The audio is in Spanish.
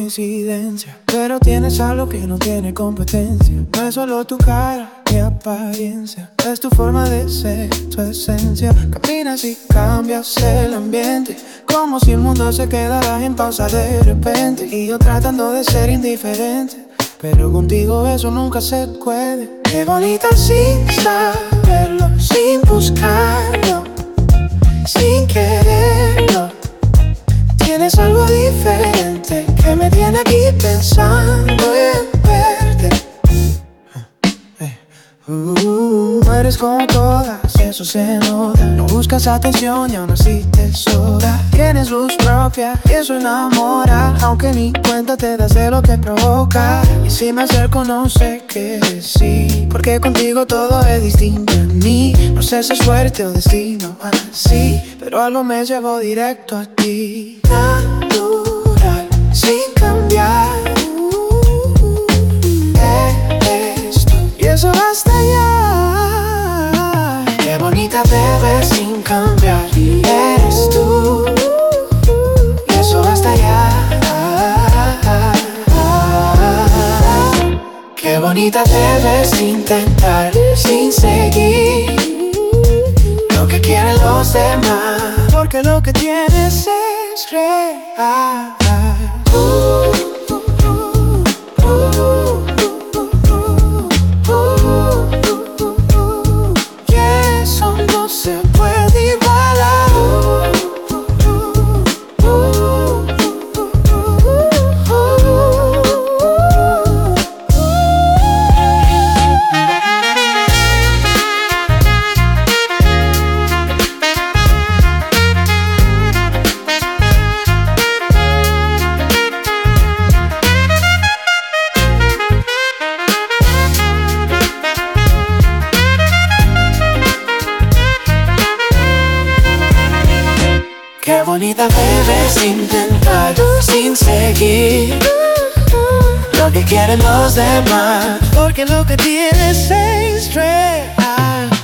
coincidencia, pero tienes algo que no tiene competencia. No es solo tu cara ni apariencia, es tu forma de ser, tu esencia. Caminas y cambias el ambiente, como si el mundo se quedara en pausa de repente. Y yo tratando de ser indiferente, pero contigo eso nunca se puede. Qué bonita sin saberlo, sin buscarlo, sin quererlo. Tienes algo diferente que me tiene aquí pensando en verte. No eres como todas, eso se nota. No buscas atención y aún así te sobra. Tienes luz propia y eso enamora, aunque ni cuenta te das de lo que provoca. Y si me acerco no sé qué decir, porque contigo todo es distinto en mí. No sé si es suerte o destino así, pero algo me llevó directo a ti. Natural, sin cambiar, eres tú y eso basta ya. Qué bonita te ves sin cambiar, eres tú y eso basta ya. Qué bonita te ves sin tentar, sin seguir lo que quieren los demás, porque lo que tienes es real. Y eso no se puede igualar. Qué bonita bebé sin intentar, sin seguir lo que quieren los demás, porque lo que tienes es real.